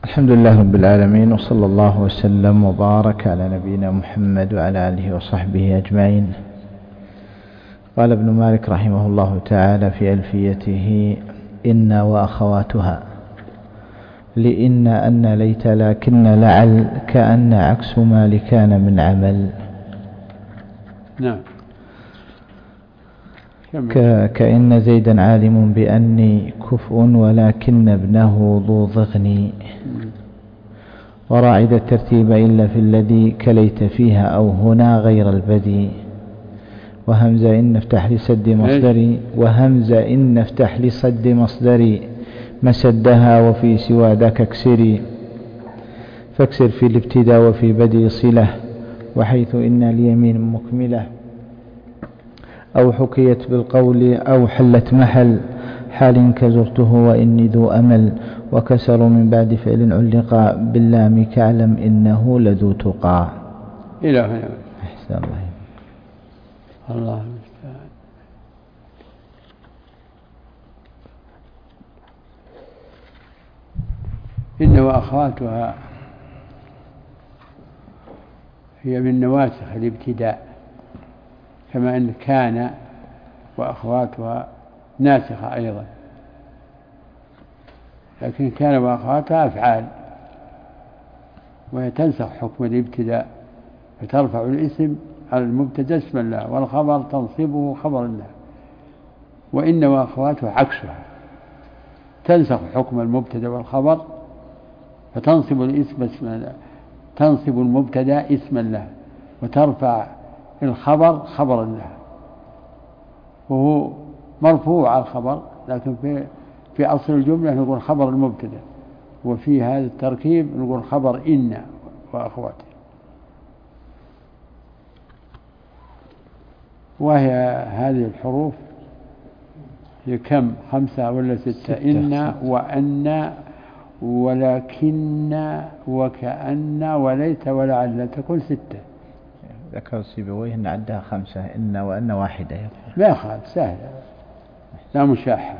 الحمد لله رب العالمين، وصلى الله وسلم وبارك على نبينا محمد وعلى آله وصحبه أجمعين. قال ابن مالك رحمه الله تعالى في ألفيته: إن وأخواتها لإن أن ليت لكن لعل كأن عكس ما لكان من عمل. نعم. كأن زيدا عالم بأني كفء ولكن ابنه ذو ضغن، وراعد الترتيب إلا في الذي كليت فيها أو هنا غير البدي، وهمز إن افتح لسد مصدري، وهمز إن افتح لسد مصدري مسدها وفي سوى ذاك اكسري، فاكسر في الابتداء وفي بدء صلة، وحيث إن اليمين مكملة، أو حكيت بالقول أو حلت محل حال كزرته وإني ذو أمل، وكسر من بعد فعل علق باللام كعلم إنه لذو تقى. إلى هنا. أحسن الله. الله المستعان. إن وأخواتها هي من نواسخ الابتداء، كما أن كان وأخواتها ناسخة أيضا، لكن كان وأخواتها أفعال، وهي تنسخ حكم الابتداء، فترفع الاسم على المبتدأ اسما له، والخبر تنصبه خبرا له. وإن وأخواتها عكسها، تنسخ حكم المبتدأ والخبر، فتنصب الاسم اسما له، تنصب المبتدأ اسما له، وترفع الخبر خبرا له، وهو مرفوع على الخبر، لكن في أصل الجملة نقول خبر المبتدأ، وفي هذا التركيب نقول خبر إن وأخواته. وهي هذه الحروف هي كم؟ 5 ولا 6؟ إن وأن ولكن وكأن وليت ولعل، تكون 6. ذكر سيبويه أن عدها 5، إن وأن واحدة. لا خالد، سهلة، لا مشاحة.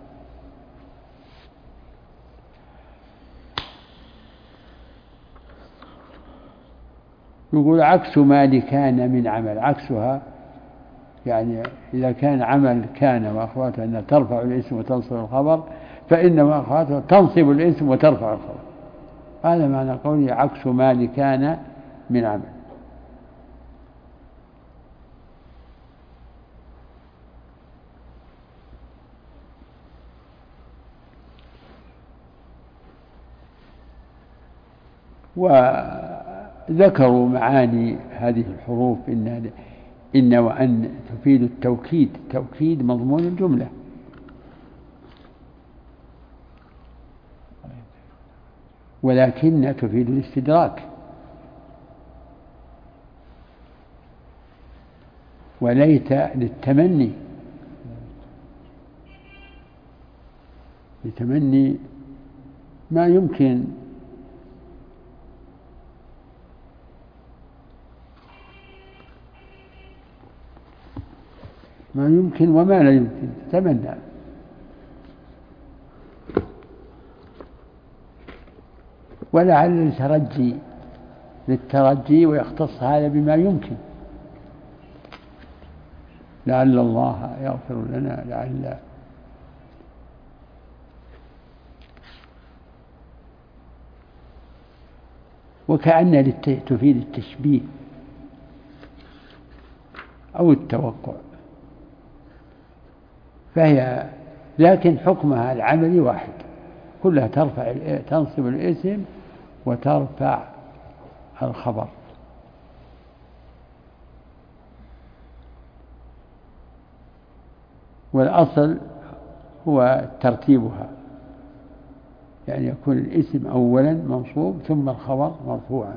يقول عكس ما لكان من عمل، عكسها يعني إذا كان عمل كان وأخواتها أنها ترفع الاسم وتنصب الخبر، فإن وأخواتها تنصب الاسم وترفع الخبر. هذا معنى قوله عكس ما لكان من عمل. وذكروا معاني هذه الحروف: إن وأن تفيد التوكيد، توكيد مضمون الجملة، ولكن تفيد الاستدراك، وليت للتمني، لتمني ما يمكن وما لا يمكن، تتمنى. ولعل للترجي، ويختص هذا بما يمكن، لعل الله يغفر لنا، لعل. وكأن تفيد التشبيه أو التوقع، فهي لكن حكمها العملي واحد، كلها تنصب الاسم وترفع الخبر. والأصل هو ترتيبها، يعني يكون الاسم أولا منصوب ثم الخبر مرفوعا،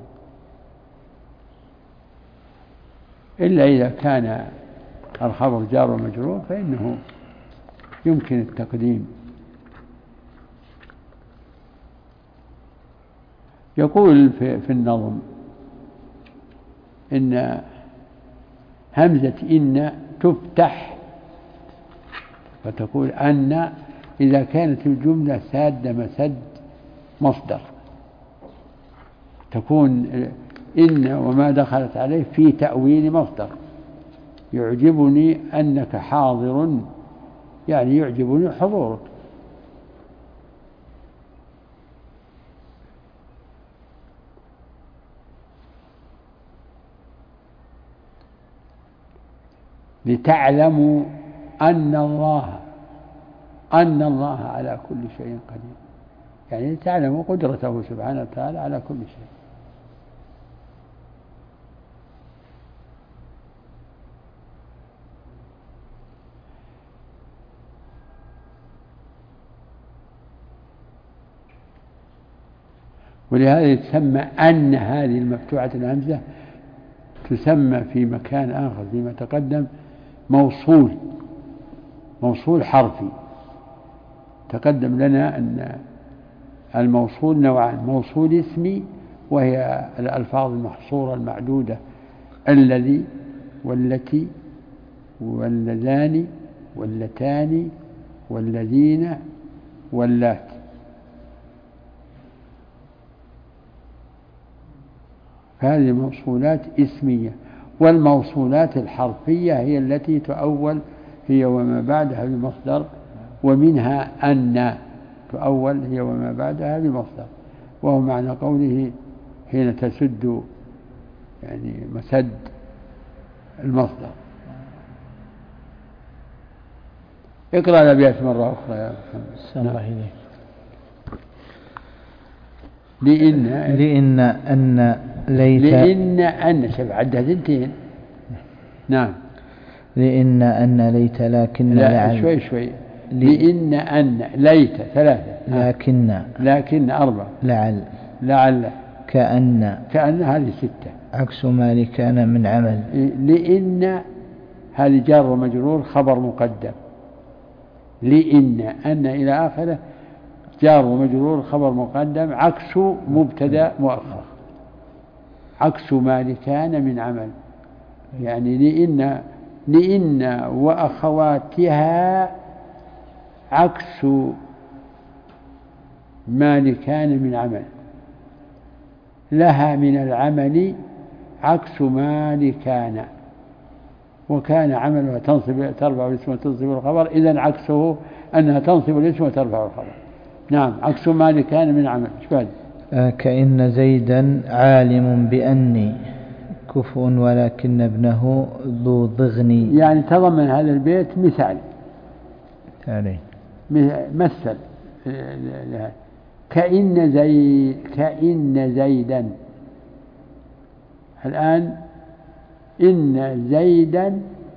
إلا إذا كان الخبر جار ومجرور فإنه يمكن التقديم. يقول في النظم إن همزة إن تفتح فتقول أن إذا كانت الجملة سادة مسد مصدر، تكون إن وما دخلت عليه في تأويل مصدر. يعجبني أنك حاضر، يعني يعجبني حضورك. لتعلموا أن الله على كل شيء قدير، يعني لتعلموا قدرته سبحانه وتعالى على كل شيء. ولهذا تسمى أن هذه المفتوحة الهمزة تسمى في مكان آخر فيما تقدم موصول حرفي. تقدم لنا أن الموصول نوعان: موصول اسمي وهي الألفاظ المحصورة المعدودة الذي والتي واللذان واللتان والذين واللات. هذه موصولات اسمية. والموصولات الحرفية هي التي تؤول هي وما بعدها بمصدر، ومنها أن تؤول هي وما بعدها بمصدر، وهو معنى قوله حين تسد، يعني مسد المصدر. اقرأ الأبيات مرة أخرى يا محمد. لإن أن ليت لإن أن شبه عدها ثنتين. نعم. لإن أن ليت لكن لا شوي لإن أن ليت ثلاثة لكن أربعة لعل كأن هذه ستة. عكس ما لكان من عمل. لإن هذه جار ومجرور خبر مقدم. لإن أن إلى آخره جار ومجرور خبر مقدم عكس مبتدأ مؤخر. عكس ما لكان من عمل، يعني لإن وأخواتها عكس ما لكان من عمل. لها من العمل عكس ما لكان، وكان عملها ترفع الاسم وتنصب الخبر، إذن عكسه أنها تنصب الاسم وترفع الخبر. نعم. عكس ما لكان من عمل. كأن زيدا عالم بأني كفء ولكن ابنه ذو ضغني. يعني تضمن هذا البيت مثال مثل كأن زيدا. الآن إن زيدا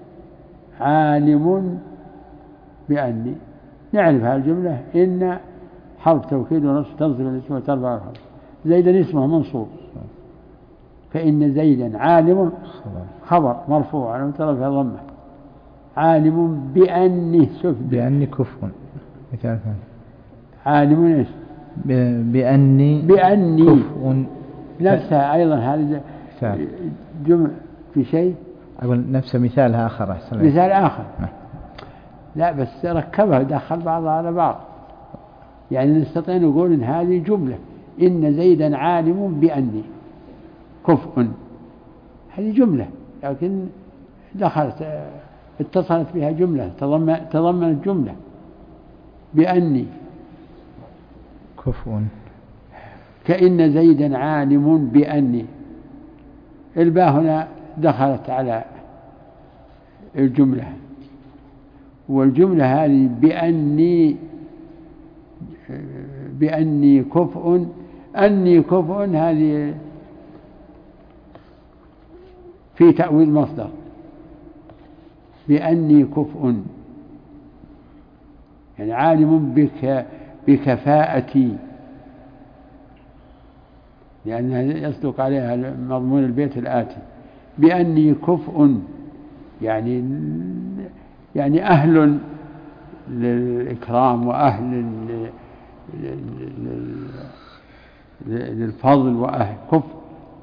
عالم بأني، نعرف هذه الجملة. إن حرف توكيد ونصب تنصب الاسم وترفع الخبر. زيدا اسمه منصوب. فإن زيدا عالم خبر مرفوع على مترفع ضمه. عالم بأني بأني كفء. مثال ثاني. عالم ايش؟ بأني كفء. نفسها أيضا هذه جمع في شيء. أقول نفس مثال آخر. مثال آخر. لا بس ركبها دخل بعضها على بعض، يعني نستطيع نقول إن هذه جملة: إن زيدا عالم بأني كفء. هذه جملة، لكن اتصلت بها جملة، تضمنت جملة بأني كفء. كأن زيدا عالم بأني. الباء هنا دخلت على الجملة، والجملة هذه بأني كفء. أني كفء هذه في تأويل مصدر. بأني كفء يعني عالم بكفاءتي، لأن يصدق عليها مضمون البيت الآتي: بأني كفء، يعني أهل للإكرام وأهل للفضل وأهل كفء.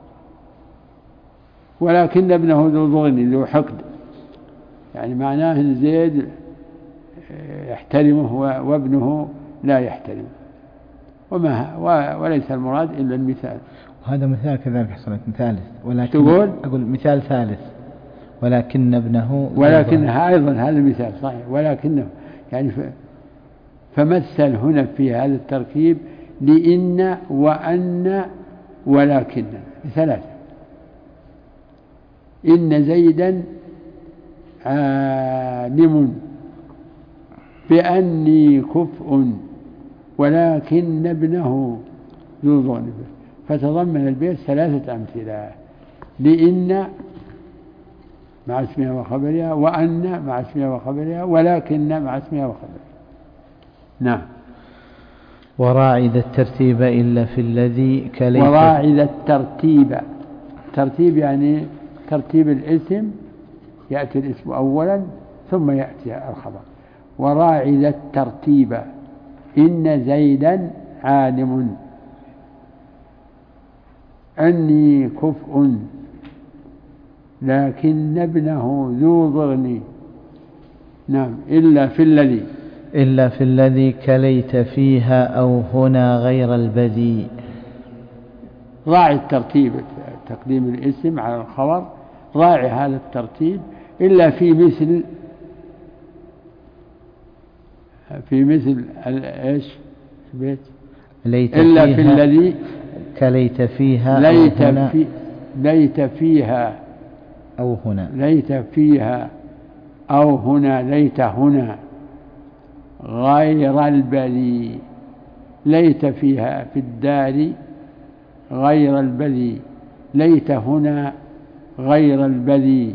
ولكن ابنه ذو ضغن ذو حقد، يعني معناه أن زيد يحترمه وابنه لا يحترمه. وليس المراد إلا المثال. وهذا مثال كذلك حصلت ثالث، ولكن تقول أقول مثال ثالث ولكن ابنه، ولكنها أيضا هذا مثال صحيح، ولكنه يعني فمثل هنا في هذا التركيب لإن وأن ولكن ثلاثة. إن زيدا عالم بأني كفء ولكن ابنه ذو ظلم. فتضمن البيت ثلاثة أمثلة: لإن مع اسمها وخبرها، وأن مع اسمها وخبرها، ولكن مع اسمها وخبرها. نعم. وراعي ذا الترتيب إلا في الذي كليت. وراعي ذا الترتيب، ترتيب يعني ترتيب الاسم، يأتي الاسم أولا ثم يأتي الخبر. وراعي ذا الترتيب إن زيدا عالم أني كفء لكن ابنه ذو ضغن. نعم. إلا في الذي كليت فيها أو هنا غير البذي. راعي الترتيب، تقديم الاسم على الخبر، راعي هذا الترتيب إلا في مثل إيش بيت إلا في الذي كليت فيها ليت فيها أو هنا ليت هنا غير البذي. ليت فيها في الدار غير البذي، ليت هنا غير البذي.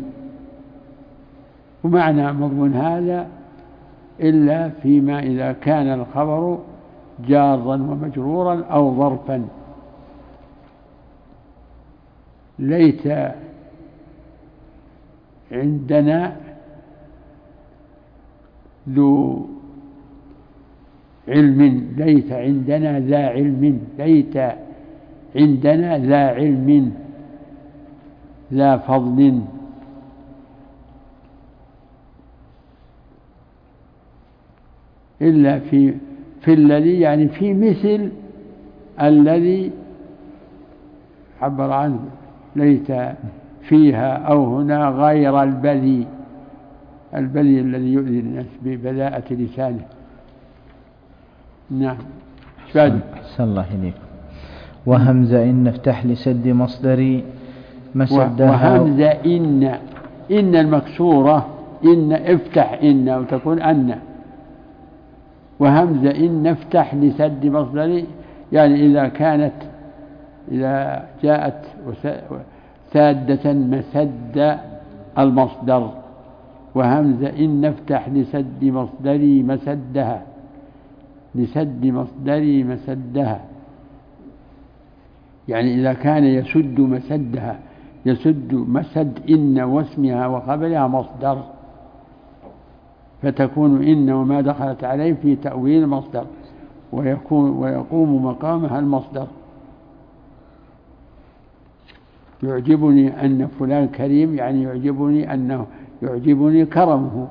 ومعنى مضمون هذا إلا فيما إذا كان الخبر جارا ومجرورا أو ظرفا. ليت عندنا ذو علم، ليت عندنا ذا علم، ليت عندنا ذا علم ذا فضل. إلا في الذي يعني في مثل الذي عبر عنه ليت فيها أو هنا غير البذي. البذي الذي يؤذي الناس ببذاءة لسانه. نعم. أحسن الله إليكم. وهمزة إن افتح لسد مصدري مسدها. وهمزة إن المكسورة، إن افتح إن وتكون أن. وهمزة إن افتح لسد مصدري يعني إذا جاءت سادة مسد المصدر. وهمزة إن افتح لسد مصدري مسدها، لسد مصدري مسدها يعني إذا كان يسد مسدها، يسد مسد إن واسمها وخبرها مصدر، فتكون إن وما دخلت عليه في تأويل المصدر ويقوم مقامها المصدر. يعجبني أن فلان كريم يعني يعجبني كرمه.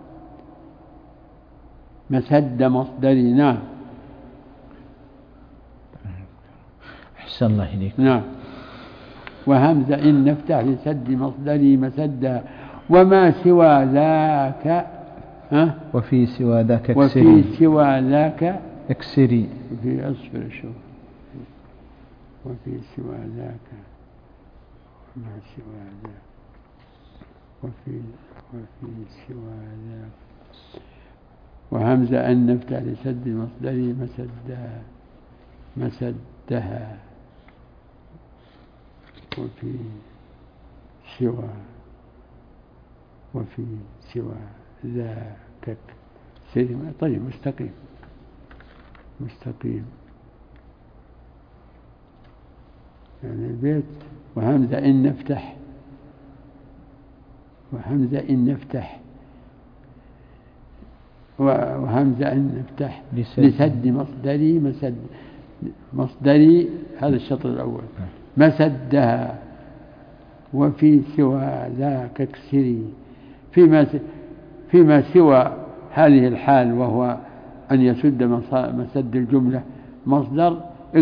مسد مصدري. نعم. أحسن الله إليك. نعم. وهمزة إن نفتح لسد مصدري مسدها وما سوى ذاك وفي سوى ذاك اكسري في أصفر الشوف. وفي سوى ذاك وما سوى ذاك وفي سوى ذاك. وهمزة أن نفتح لسد مصدري مسدها وفي سوى ذاك سلم. طيب مستقيم يعني البيت. وهمزة إن نفتح وهمزة إن نفتح لسد مصدري هذا الشطر الأول مسدها. وفي سوى ذاك اكسري. فيما سوى هذه الحال وهو أن يسد مسد الجملة مصدر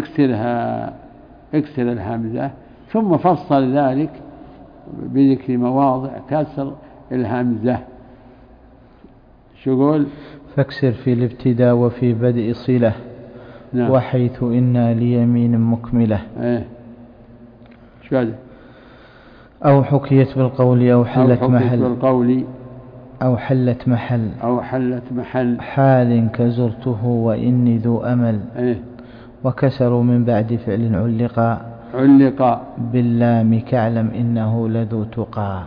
اكسر الهمزة، ثم فصل ذلك بذكر مواضع كسر الهمزة. شو قول؟ فاكسر في الابتداء وفي بدء صلة. نعم. وحيث إنا ليمين مكملة. شو هذا؟ أو حكيت بالقول أو حلت محل. بالقول أو حلت محل. حال كزرته وإني ذو أمل. وكسروا من بعد فعل علق باللام كعلم إنه لذو تقى.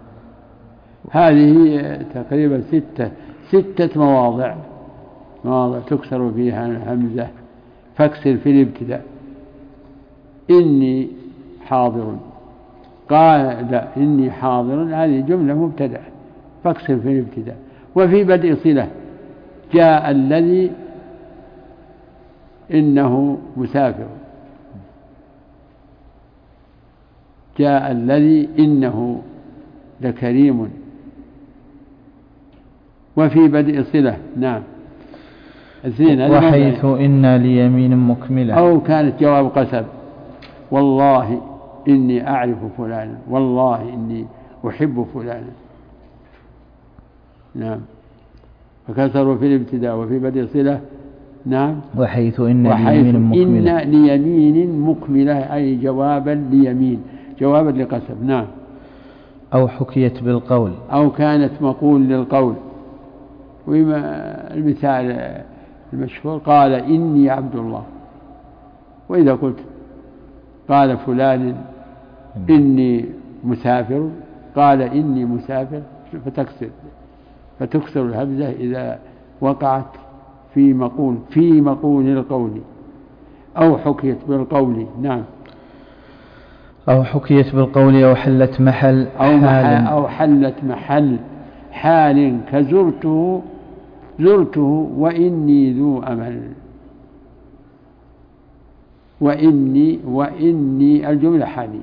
هذه تقريبا ستة مواضع تكسر فيها الهمزة. فاكسر في الابتداء. إني حاضر. قال إني حاضر، هذه جملة مبتدأ، فاكسر في الابتداء. وفي بدء صلة. جاء الذي إنه مسافر. جاء الذي إنه لكريم. وفي بدء صلة. نعم. وحيث إنا ليمين مكملة. أو كانت جواب قسم. والله إني أعرف فلانا، والله إني أحب فلانا. نعم. فكسروا في الابتداء وفي بدء صلة. نعم. وحيث إن ليمين مكملة أي جوابا ليمين، جوابا لقسم. نعم. أو حكيت بالقول. أو كانت مقول للقول. وما المثال المشهور؟ قال إني عبد الله. وإذا قلت قال فلان إني مسافر، قال إني مسافر، فتكسر الهمزة إذا وقعت في مقول القول. أو حكيت بالقول. نعم. أو حكيت بالقول أو حلت محل. أو حلت محل. حال كزرته وإني ذو أمل. وإني الجملة حالية.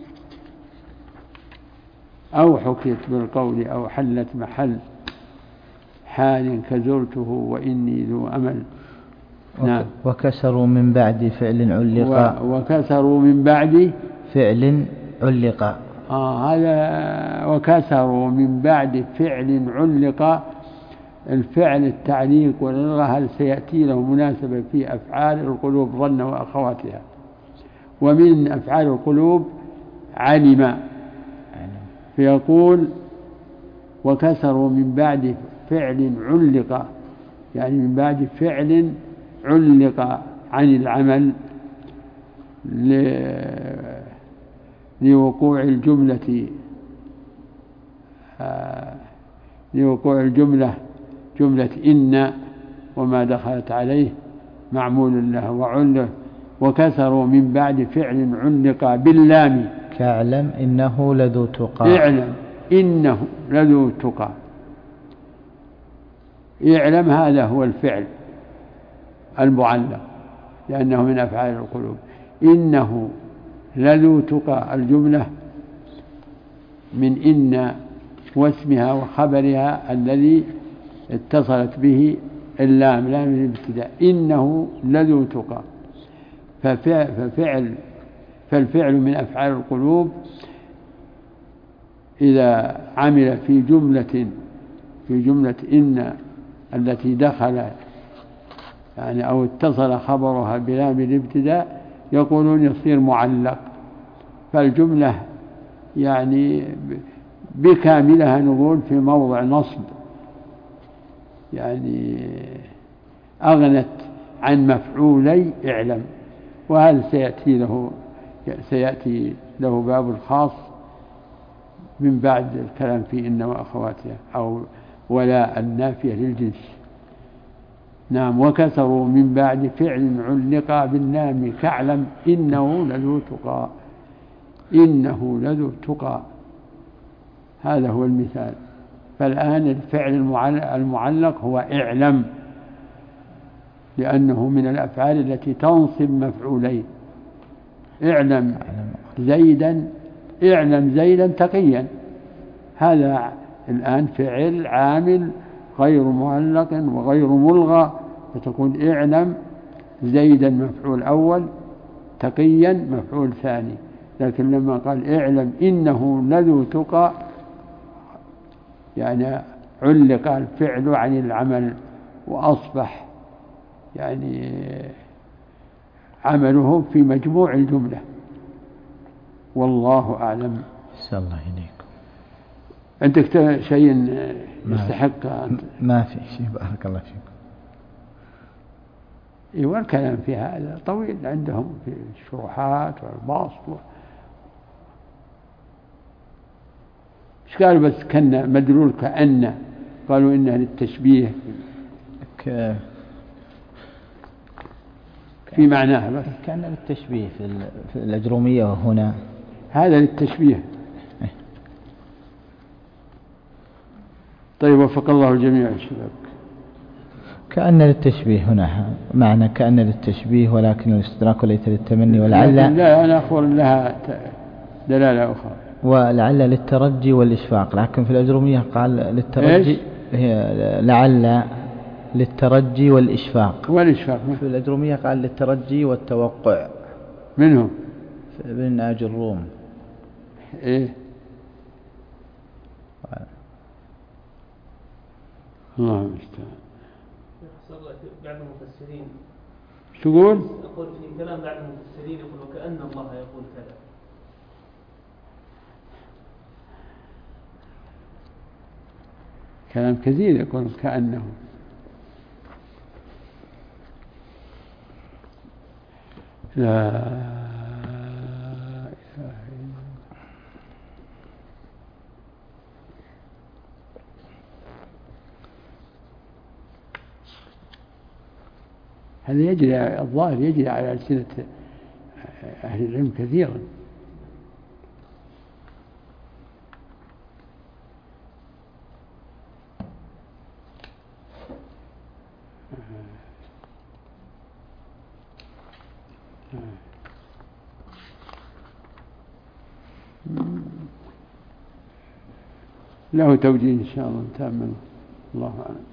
أو حكيت بالقول أو حلت محل. حال كزرته وإني ذو أمل. نعم. وكسروا من بعد فعل علق. وكسروا من بعد فعل علق. هذا وكسروا من بعد فعل علق. الفعل التعليق واللغة هل سيأتي له مناسبة في أفعال القلوب ظن وأخواتها. ومن أفعال القلوب علم. فيقول وكسروا من بعد فعل علق، يعني من بعد فعل علق عن العمل لوقوع الجملة جملة إن وما دخلت عليه معمول له وعله. وكسروا من بعد فعل علق باللام كاعلم إنه لذو تقى. اعلم إنه لذو تقى. اعلم هذا هو الفعل المعلق لأنه من أفعال القلوب. إنه لذو تقى الجملة من إن واسمها وخبرها الذي اتصلت به اللام، لام الابتداء. إنه لذو تقى. فالفعل من أفعال القلوب إذا عمل في جملة إن التي دخل يعني أو اتصل خبرها بلام الابتداء يقولون يصير معلق. فالجملة يعني بكاملها نقول في موضع نصب، يعني أغنت عن مفعولي اعلم. وهذا سيأتي له باب الخاص من بعد الكلام في إن وأخواتها أو ولا النافية للجنس. نعم. وكسروا من بعد فعل علق باللام كاعلم إنه لذو تقى. إنه لذو تقى. هذا هو المثال. فالآن الفعل المعلق هو اعلم، لأنه من الأفعال التي تنصب مفعولين. اعلم زيدا تقيا. هذا الآن فعل عامل غير معلق وغير ملغى، فتقول اعلم زيدا مفعول أول، تقيا مفعول ثاني. لكن لما قال اعلم إنه لذو تقى يعني علق الفعل عن العمل، وأصبح يعني عمله في مجموع الجملة. والله أعلم. أحسن الله إليكم. عندك شيء يستحق؟ ما في شيء، بارك الله فيكم. ايوه الكلام في هذا طويل عندهم في الشروحات والبسط ايش قالوا؟ بس كان مدلول كأن، قالوا إنها للتشبيه في معناها، بس كان للتشبيه في الأجرومية، وهنا هذا للتشبيه. طيب وفق الله الجميع الشباب. كأن للتشبيه هنا معنى كأن للتشبيه، ولكن الاستدراك ليس للتمني، ولعل لا أنا أقول لها دلالة أخرى، ولعل للترجي والإشفاق. لكن في الأجرومية قال للترجي، هي لعل للترجي والإشفاق. في الأجرومية قال للترجي والتوقع. منهم ابن آج الروم. إيه الله المستعان. بعض المفسرين تقول؟ أقول في كلام بعض المفسرين يقول وكأن الله يقول كذا. كلام كثير يقول كأنه. لا إله إلا هذا يجري، الظاهر يجري على ألسنة أهل العلم كثيرا. له توجيه إن شاء الله نتأمل. الله أعلم.